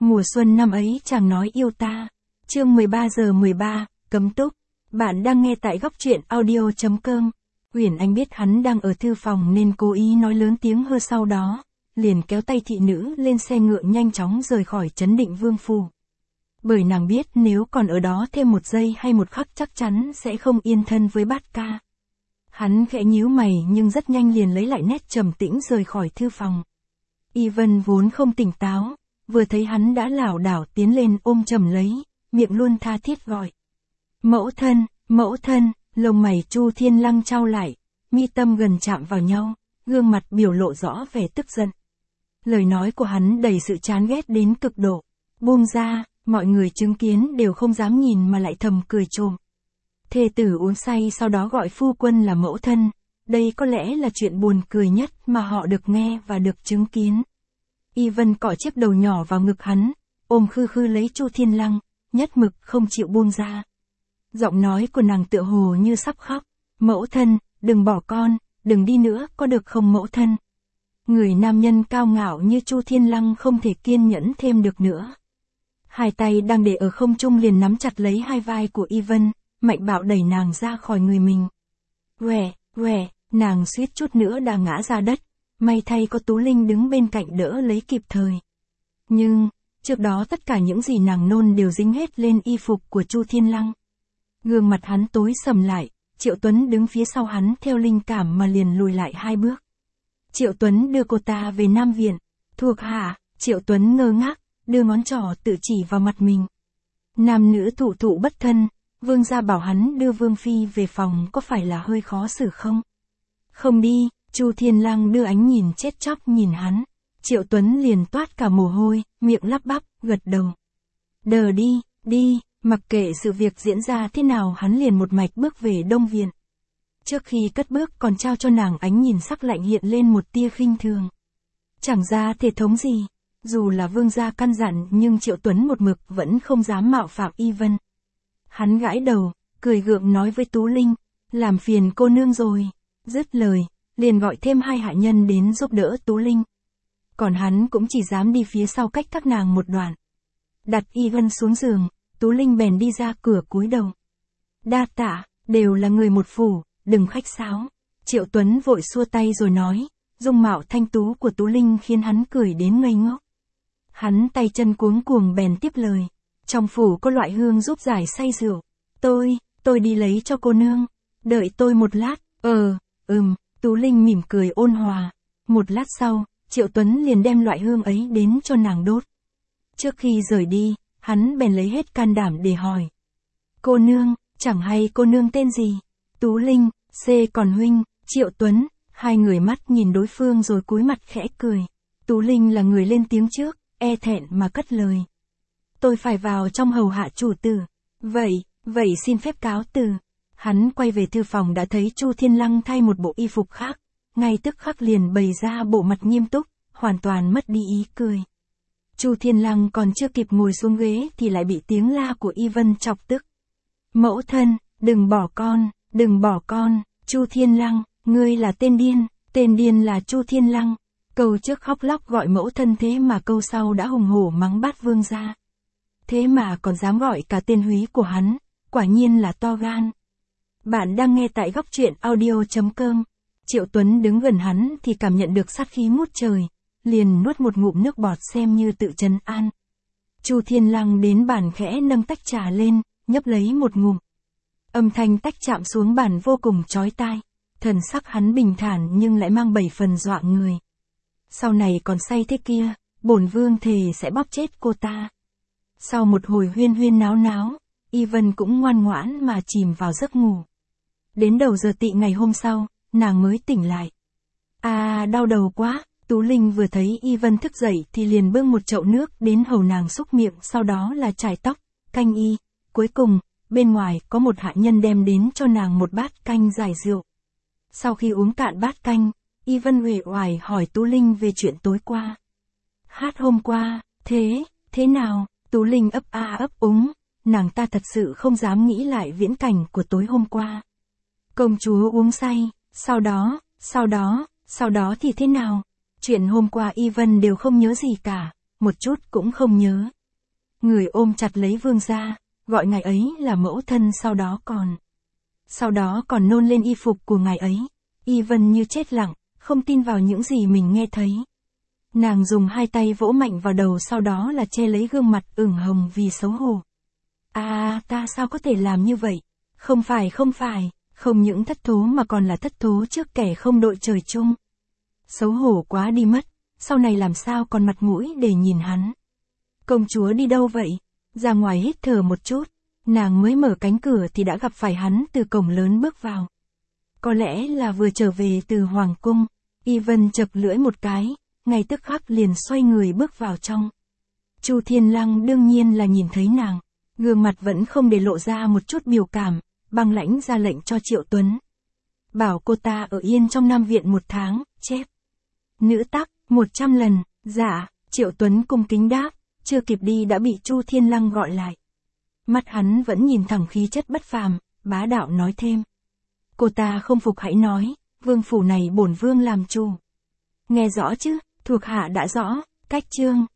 Mùa xuân năm ấy chàng nói yêu ta. Chương 13 giờ 13, cấm túc. Bạn đang nghe tại góc truyện audio.com. Uyển Anh biết hắn đang ở thư phòng nên cố ý nói lớn tiếng hơn, sau đó liền kéo tay thị nữ lên xe ngựa nhanh chóng rời khỏi Trấn Định Vương phủ. Bởi nàng biết nếu còn ở đó thêm một giây hay một khắc chắc chắn sẽ không yên thân với Bát Ca. Hắn khẽ nhíu mày nhưng rất nhanh liền lấy lại nét trầm tĩnh rời khỏi thư phòng. Ivan vốn không tỉnh táo, vừa thấy hắn đã lảo đảo tiến lên ôm chầm lấy, miệng luôn tha thiết gọi. Mẫu thân, lông mày Chu Thiên Lăng chau lại, mi tâm gần chạm vào nhau, gương mặt biểu lộ rõ vẻ tức giận. Lời nói của hắn đầy sự chán ghét đến cực độ. Buông ra, mọi người chứng kiến đều không dám nhìn mà lại thầm cười trộm. Thê tử uống say sau đó gọi phu quân là mẫu thân, đây có lẽ là chuyện buồn cười nhất mà họ được nghe và được chứng kiến. Ivan cọ chiếc đầu nhỏ vào ngực hắn, ôm khư khư lấy Chu Thiên Lăng, nhất mực không chịu buông ra. Giọng nói của nàng tựa hồ như sắp khóc. Mẫu thân, đừng bỏ con, đừng đi nữa có được không mẫu thân. Người nam nhân cao ngạo như Chu Thiên Lăng không thể kiên nhẫn thêm được nữa. Hai tay đang để ở không trung liền nắm chặt lấy hai vai của Ivan, mạnh bạo đẩy nàng ra khỏi người mình. Nàng suýt chút nữa đã ngã ra đất, may thay có Tú Linh đứng bên cạnh đỡ lấy kịp thời. Nhưng, trước đó tất cả những gì nàng nôn đều dính hết lên y phục của Chu Thiên Lăng. Gương mặt hắn tối sầm lại, Triệu Tuấn đứng phía sau hắn theo linh cảm mà liền lùi lại 2 bước. Triệu Tuấn đưa cô ta về Nam Viện. Thuộc hạ, Triệu Tuấn ngơ ngác, đưa ngón trỏ tự chỉ vào mặt mình. Nam nữ thụ bất thân, vương gia bảo hắn đưa vương phi về phòng có phải là hơi khó xử không? Không đi, Chu Thiên Lăng đưa ánh nhìn chết chóc nhìn hắn. Triệu Tuấn liền toát cả mồ hôi, miệng lắp bắp, gật đầu. Đờ đi, mặc kệ sự việc diễn ra thế nào hắn liền một mạch bước về Đông Viện. Trước khi cất bước còn trao cho nàng ánh nhìn sắc lạnh hiện lên một tia khinh thường. Chẳng ra thể thống gì, dù là vương gia căn dặn nhưng Triệu Tuấn một mực vẫn không dám mạo phạm Ivan. Hắn gãi đầu, cười gượng nói với Tú Linh, làm phiền cô nương rồi. Dứt lời, liền gọi thêm 2 hạ nhân đến giúp đỡ Tú Linh. Còn hắn cũng chỉ dám đi phía sau cách các nàng một đoạn. Đặt Ivan xuống giường, Tú Linh bèn đi ra cửa cúi đầu. Đa tạ, đều là người một phủ, đừng khách sáo. Triệu Tuấn vội xua tay rồi nói, dung mạo thanh tú của Tú Linh khiến hắn cười đến ngây ngốc. Hắn tay chân cuống cuồng bèn tiếp lời. Trong phủ có loại hương giúp giải say rượu. Tôi đi lấy cho cô nương. Đợi tôi một lát. Tú Linh mỉm cười ôn hòa. Một lát sau, Triệu Tuấn liền đem loại hương ấy đến cho nàng đốt. Trước khi rời đi, hắn bèn lấy hết can đảm để hỏi. Cô nương, chẳng hay cô nương tên gì? Tú Linh, còn huynh, Triệu Tuấn, hai người mắt nhìn đối phương rồi cúi mặt khẽ cười. Tú Linh là người lên tiếng trước, e thẹn mà cất lời. Tôi phải vào trong hầu hạ chủ tử. Vậy xin phép cáo từ. Hắn quay về thư phòng đã thấy Chu Thiên Lăng thay một bộ y phục khác, ngay tức khắc liền bày ra bộ mặt nghiêm túc, hoàn toàn mất đi ý cười. Chu Thiên Lăng còn chưa kịp ngồi xuống ghế thì lại bị tiếng la của Ivan chọc tức. Mẫu thân, đừng bỏ con, Chu Thiên Lăng, ngươi là tên điên là Chu Thiên Lăng. Câu trước khóc lóc gọi mẫu thân thế mà câu sau đã hùng hổ mắng bát vương gia. Thế mà còn dám gọi cả tên húy của hắn, quả nhiên là to gan. Bạn đang nghe tại góc truyện audio.com. Triệu Tuấn đứng gần hắn thì cảm nhận được sát khí ngút trời, liền nuốt một ngụm nước bọt xem như tự trấn an. Chu Thiên Lăng đến bàn khẽ nâng tách trà lên, nhấp lấy một ngụm. Âm thanh tách chạm xuống bàn vô cùng chói tai, thần sắc hắn bình thản nhưng lại mang 7 phần dọa người. Sau này còn say thế kia, bổn vương thề sẽ bóp chết cô ta. Sau một hồi huyên náo, Ivan cũng ngoan ngoãn mà chìm vào giấc ngủ. Đến đầu giờ tị ngày hôm sau, nàng mới tỉnh lại. Đau đầu quá. Tú Linh vừa thấy Ivan thức dậy thì liền bưng một chậu nước đến hầu nàng xúc miệng, sau đó là chải tóc, canh y. Cuối cùng, bên ngoài có một hạ nhân đem đến cho nàng một bát canh giải rượu. Sau khi uống cạn bát canh, Ivan uể oải hỏi Tú Linh về chuyện tối qua. Hát hôm qua, thế nào? Tú Linh ấp úng, nàng ta thật sự không dám nghĩ lại viễn cảnh của tối hôm qua. Công chúa uống say, sau đó thì thế nào? Chuyện hôm qua Ivan đều không nhớ gì cả, một chút cũng không nhớ. Người ôm chặt lấy vương gia, gọi ngài ấy là mẫu thân, sau đó còn nôn lên y phục của ngài ấy. Y Vân như chết lặng, không tin vào những gì mình nghe thấy. Nàng dùng hai tay vỗ mạnh vào đầu, sau đó là che lấy gương mặt ửng hồng vì xấu hổ. Ta sao có thể làm như vậy? Không phải, không những thất thố mà còn là thất thố trước kẻ không đội trời chung. Xấu hổ quá đi mất, sau này làm sao còn mặt mũi để nhìn hắn. Công chúa đi đâu vậy? Ra ngoài hít thở một chút, nàng mới mở cánh cửa thì đã gặp phải hắn từ cổng lớn bước vào. Có lẽ là vừa trở về từ hoàng cung. Y Vân chật lưỡi một cái, ngay tức khắc liền xoay người bước vào trong. Chu Thiên Lăng đương nhiên là nhìn thấy nàng, gương mặt vẫn không để lộ ra một chút biểu cảm, băng lãnh ra lệnh cho Triệu Tuấn. Bảo cô ta ở yên trong Nam Viện 1 tháng, chép. Nữ tắc, 100 lần, dạ, Triệu Tuấn cung kính đáp, chưa kịp đi đã bị Chu Thiên Lăng gọi lại. Mắt hắn vẫn nhìn thẳng khí chất bất phàm, bá đạo nói thêm. Cô ta không phục hãy nói, vương phủ này bổn vương làm chủ. Nghe rõ chứ, thuộc hạ đã rõ, cách chương.